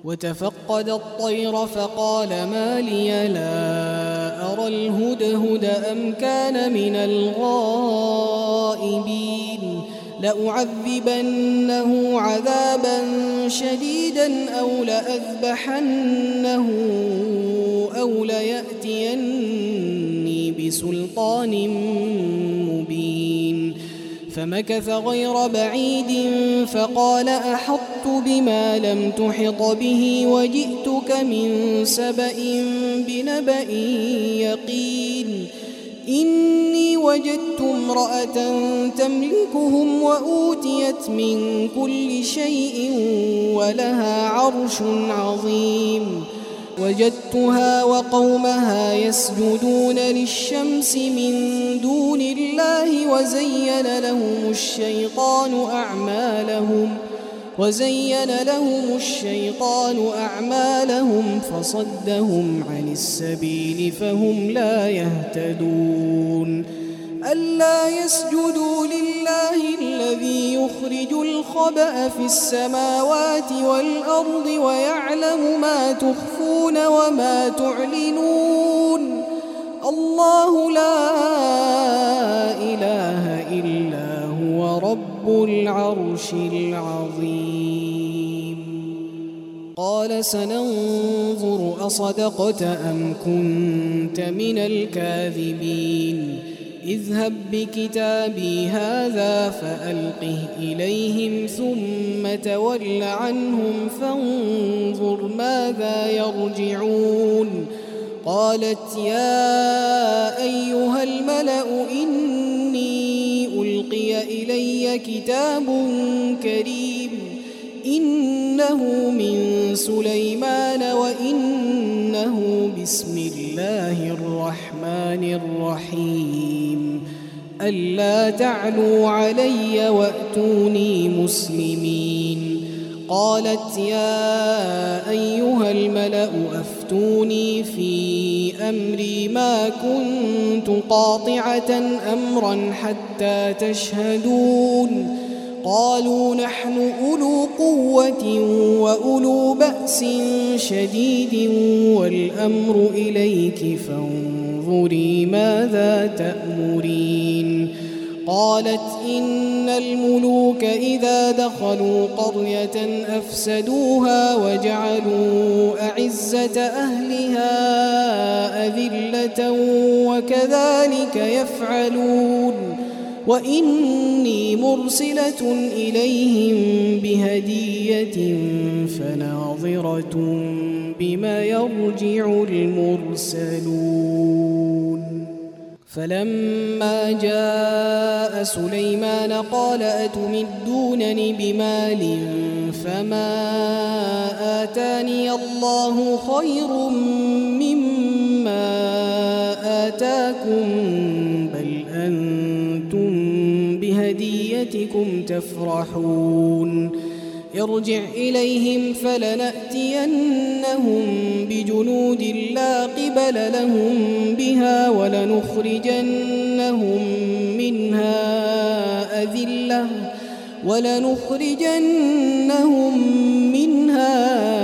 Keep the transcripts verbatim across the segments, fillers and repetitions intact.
وتفقد الطير فقال ما لي لا أرى الهدهد أم كان من الغائبين لأعذبنه عذابا شديدا أو لأذبحنه أو ليأتيني بسلطان مبين فمكث غير بعيد فقال أحطت بما لم تحط به وجئتك من سبأ بنبأ يقين إني وجدت امرأة تملكهم وأوتيت من كل شيء ولها عرش عظيم وجدتها وقومها يسجدون للشمس من دون الله وزين لهم الشيطان أعمالهم وزين لهم الشيطان أعمالهم فصدهم عن السبيل فهم لا يهتدون ألا يسجدوا لله الذي يخرج الخبأ في السماوات والأرض ويعلم ما تخفون وما تعلنون الله لا إله إلا هو رب العرش العظيم قال سننظر أصدقت أم كنت من الكاذبين اذهب بكتابي هذا فألقه إليهم ثم تول عنهم فانظر ماذا يرجعون قالت يا أيها الملأ إني ألقي إلي كتاب كريم إنه من سليمان وإنه بسم الله الرحمن الرحيم ألا تعلوا علي وأتوني مسلمين قالت يا أيها الملأ أفتوني في أمري ما كنت قاطعة أمرا حتى تشهدون قالوا نحن أولو قوة وأولو بأس شديد والأمر إليك فانظري ماذا تأمرين قالت إن الملوك إذا دخلوا قرية أفسدوها وجعلوا أعزة أهلها أذلة وكذلك يفعلون وإني مرسلة إليهم بهدية فناظرة بما يرجع المرسلون فلما جاء سليمان قال أتمدونني بمال فما آتاني الله خير مما آتاكم بل أنتم بهديتكم تفرحون ارجع إليهم فلنأتينهم بجنود لا قبل لهم بها ولنخرجنهم منها أذلة ولنخرجنهم منها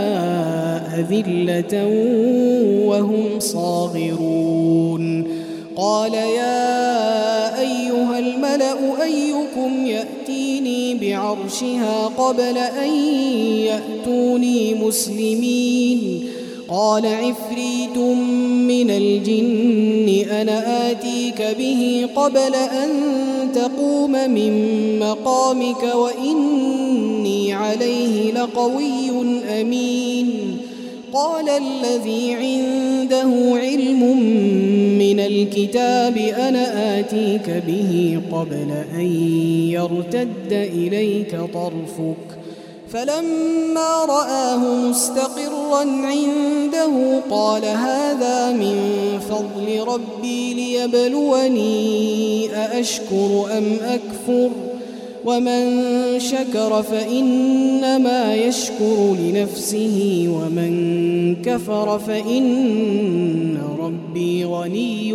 أذلة وهم صاغرون قال يا أيها الملأ أيكم يأتيني بعرشها قبل أن يأتوني مسلمين قال عفريت من الجن أنا آتيك به قبل أن تقوم من مقامك وإني عليه لقوي أمين قال الذي عنده علم من الكتاب أنا آتيك به قبل أن يرتد إليك طرفك فلما رآه مستقرا عنده قال هذا من فضل ربي ليبلوني أأشكر أم أكفر ومن شكر فإنما يشكر لنفسه ومن كفر فإن ربي غني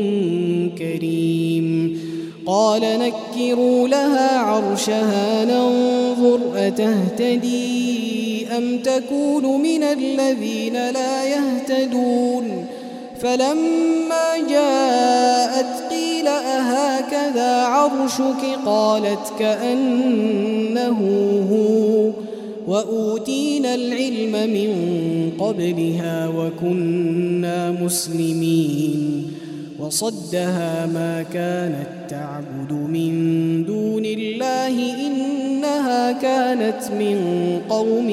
كريم قال نكروا لها عرشها ننظر أتهتدي أم تكون من الذين لا يهتدون فلما جاءت قيل أهكذا عرشك قالت كأنه هو وأوتينا العلم من قبلها وكنا مسلمين وصدها ما كانت تعبد من دون الله إنها كانت من قوم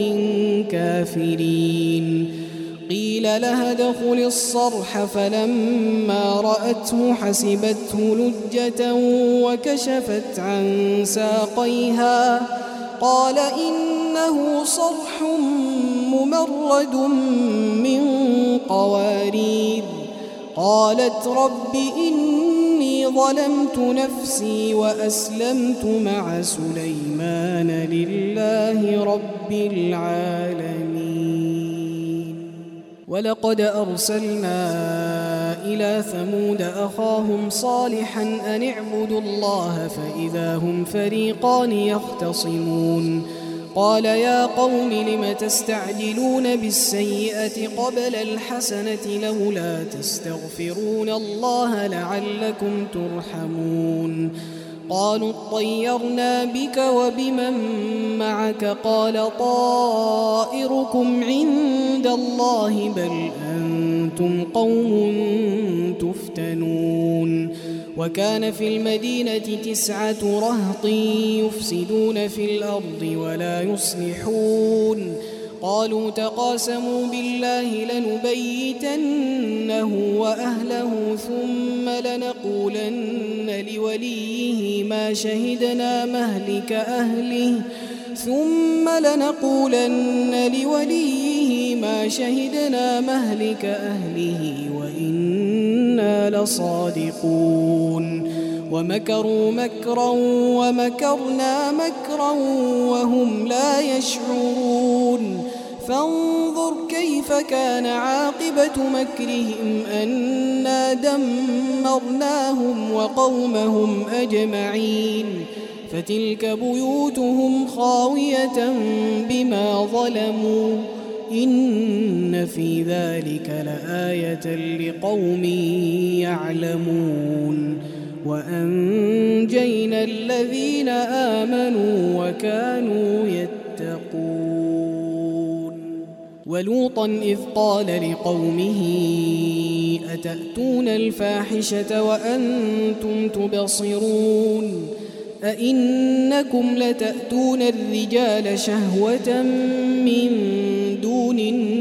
كافرين قيل لها ادخل الصرح فلما رأته حسبته لجة وكشفت عن ساقيها قال إنه صرح ممرد من قوارير قالت رب إني ظلمت نفسي وأسلمت مع سليمان لله رب العالمين ولقد أرسلنا إلى ثمود أخاهم صالحا أن اعبدوا الله فإذا هم فريقان يختصمون قال يا قوم لم تستعجلون بالسيئة قبل الحسنة لولا تستغفرون الله لعلكم ترحمون قالوا اطيرنا بك وبمن معك قال طائركم عند الله بل أنتم قوم تفتنون وكان في المدينة تسعة رهط يفسدون في الأرض ولا يصلحون قالوا تقاسموا بالله لنبيتنه وأهله ثم لنقولن لوليه ما شهدنا مهلك أهله ثم لنقولن لوليه ما شهدنا مهلك أهله وإنا لصادقون ومكروا مكرا ومكرنا مكرا وهم لا يشعرون فانظر كيف كان عاقبة مكرهم أنا دمرناهم وقومهم أجمعين فتلك بيوتهم خاوية بما ظلموا إن في ذلك لآية لقوم يعلمون وأنجينا الذين آمنوا وكانوا يتقون ولوطا إذ قال لقومه أتأتون الفاحشة وأنتم تبصرون أئنكم لتأتون الرجال شهوة من دون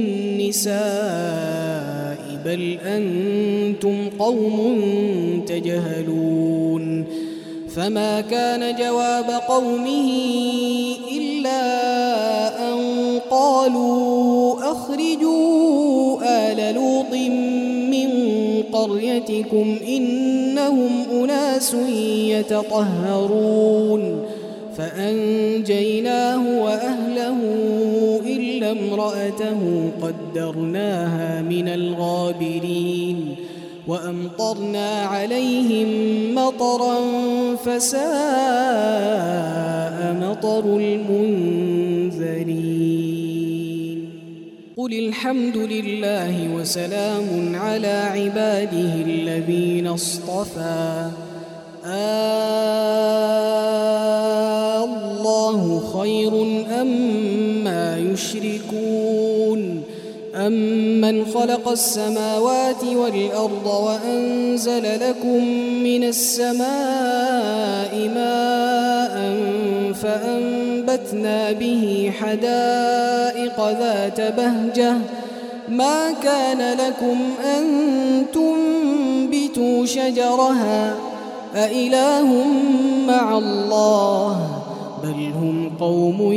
النساء بل أنتم قوم تجهلون فما كان جواب قومه إلا أن قالوا أخرجوا آل لوط من قريتكم إنهم أناس يتطهرون فأنجيناه وأهله إلا امرأته قدرناها من الغابرين وأمطرنا عليهم مطرا فساء مطر المنذرين قل الحمد لله وسلام على عباده الذين اصطفى آه الله خير أما يشركون أمن خلق السماوات والأرض وأنزل لكم من السماء ماء فأنبتنا به حدائق ذات بهجة ما كان لكم أن تنبتوا شجرها أإله مع الله بل هم قوم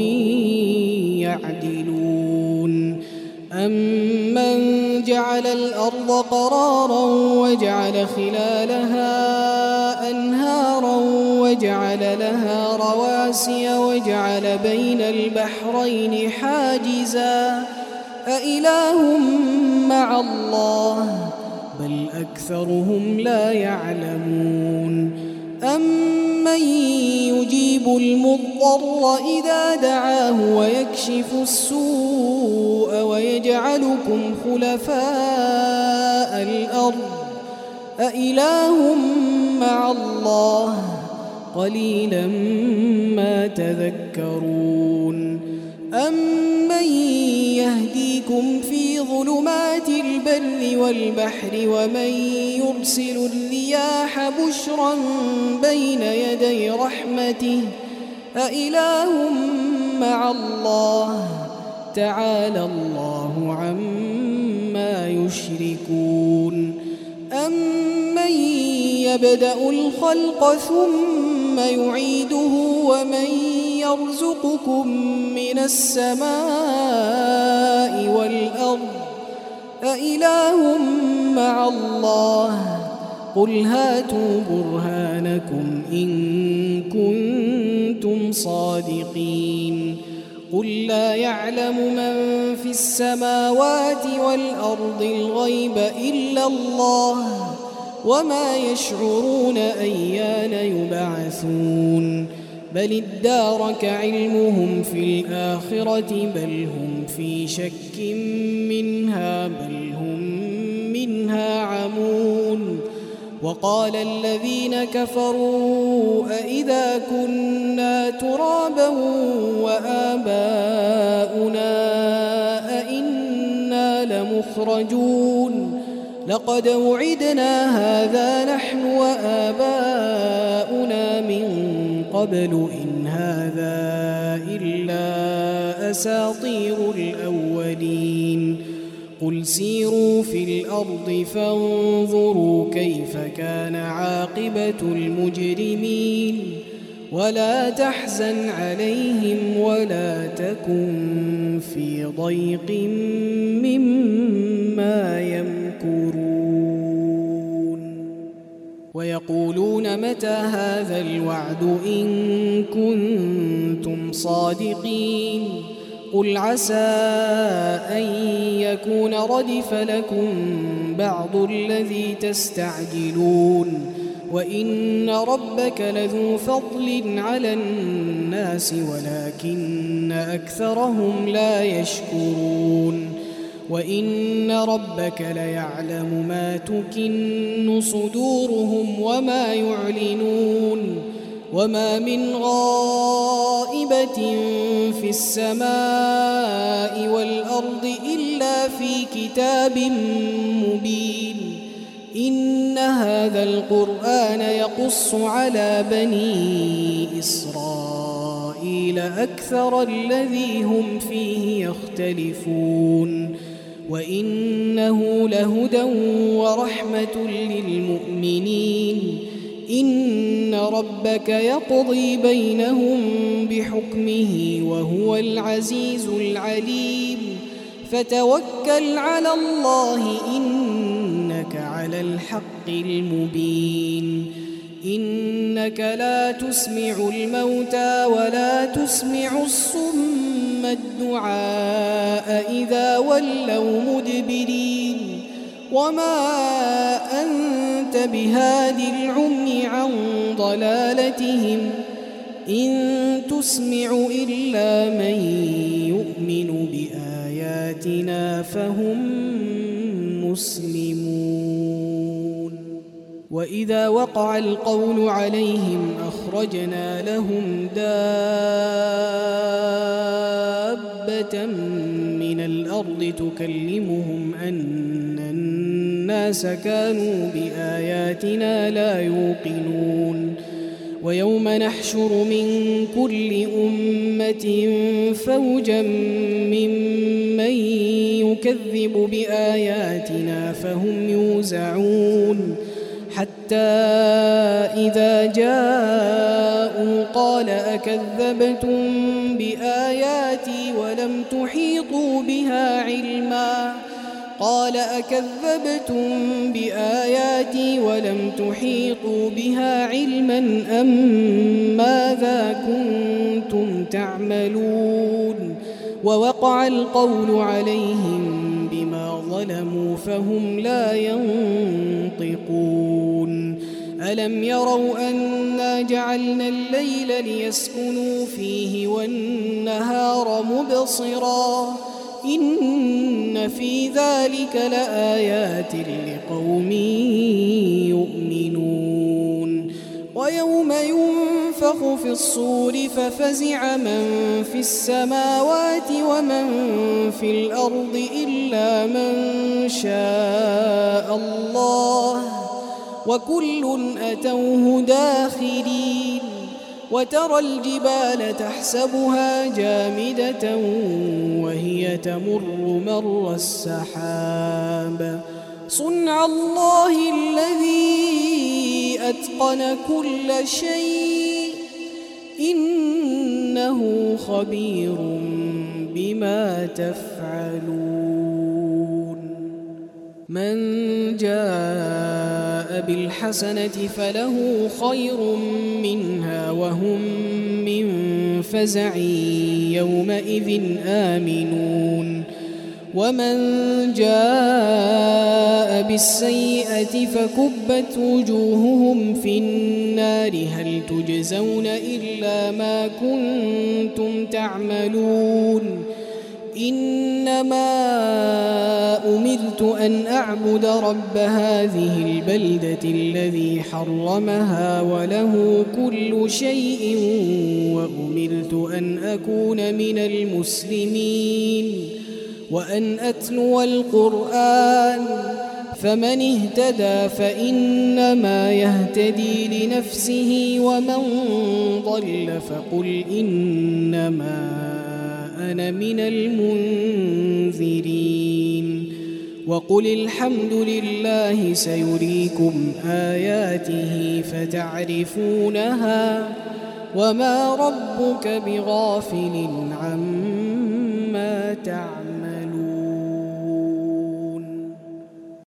يعدلون أمن جعل الأرض قرارا وجعل خلالها أنهارا وجعل لها رواسي وجعل بين البحرين حاجزا أإله مع الله بل أكثرهم لا يعلمون أمن يجيب يجيب المضطر إذا دعاه ويكشف السوء ويجعلكم خلفاء الأرض أإله مع الله قليلا ما تذكرون أمن يهديكم في ظلمات البر والبحر ومن يرسل الرياح بشرا بين يدي رحمته أإله مع الله تعالى الله عما يشركون أمن يبدأ الخلق ثم يعيده ومن يرزقكم من السماء والأرض أإله مع الله قل هاتوا برهانكم إن كنتم صادقين قل لا يعلم من في السماوات والأرض الغيب إلا الله وما يشعرون أيان يبعثون بل ادارك علمهم في الآخرة بل هم في شك منها بل هم منها عمون وقال الذين كفروا أإذا كنا ترابا وآباؤنا أئنا لمخرجون لقد وعدنا هذا نحن وآباؤنا من قبل إن هذا إلا أساطير الأولين قل سيروا في الأرض فانظروا كيف كان عاقبة المجرمين ولا تحزن عليهم ولا تكن في ضيق مما يمكرون ويقولون متى هذا الوعد إن كنتم صادقين قل عسى أن يكون ردف لكم بعض الذي تستعجلون وإن ربك لذو فضل على الناس ولكن أكثرهم لا يشكرون وإن ربك ليعلم ما تكن صدورهم وما يعلنون وما من غائبة في السماء والأرض إلا في كتاب مبين إن هذا القرآن يقص على بني إسرائيل أكثر الذي هم فيه يختلفون وإنه لهدى ورحمة للمؤمنين إن ربك يقضي بينهم بحكمه وهو العزيز العليم فتوكل على الله إنك على الحق المبين إنك لا تسمع الموتى ولا تسمع الصم الدعاء إذا ولوا مدبرين وما أنت بهاد العمي عن ضلالتهم إن تسمع إلا من يؤمن بآياتنا فهم مسلمون وإذا وقع القول عليهم أخرجنا لهم دابة من الأرض تكلمهم أن الناس كانوا بآياتنا لا يوقنون ويوم نحشر من كل أمة فوجا ممن يكذب بآياتنا فهم يوزعون حتى إذا جاءوا قال أكذبتم بآياتي ولم تحيطوا بها علما قال أكذبتم بآياتي ولم تحيطوا بها علما أم ماذا كنتم تعملون ووقع القول عليهم بما ظلموا فهم لا ينطقون ألم يروا أنا جعلنا الليل ليسكنوا فيه والنهار مبصرا إن في ذلك لآيات لقوم يؤمنون ويوم ينفخ في الصور ففزع من في السماوات ومن في الأرض إلا من شاء الله وكل أتوه داخرين وترى الجبال تحسبها جامدة وهي تمر مر السحاب صنع الله الذي أتقن كل شيء إنه خبير بما تفعلون من جاء بالحسنة فله خير منها وهم من فزع يومئذ آمنون ومن جاء بالسيئة فكبت وجوههم في النار هل تجزون إلا ما كنتم تعملون إنما أمرت أن أعبد رب هذه البلدة الذي حرمها وله كل شيء وأمرت أن أكون من المسلمين وأن أتلو القرآن فمن اهتدى فإنما يهتدي لنفسه ومن ضل فقل إنما أنا من المنذرين وقل الحمد لله سيريكم آياته فتعرفونها وما ربك بغافل عما تعملون